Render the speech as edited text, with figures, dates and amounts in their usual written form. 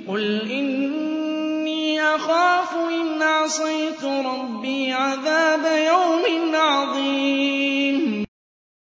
قُلْ إِنِّي أَخَافُ إِنْ عَصَيْتُ رَبِّي عَذَابَ يَوْمٍ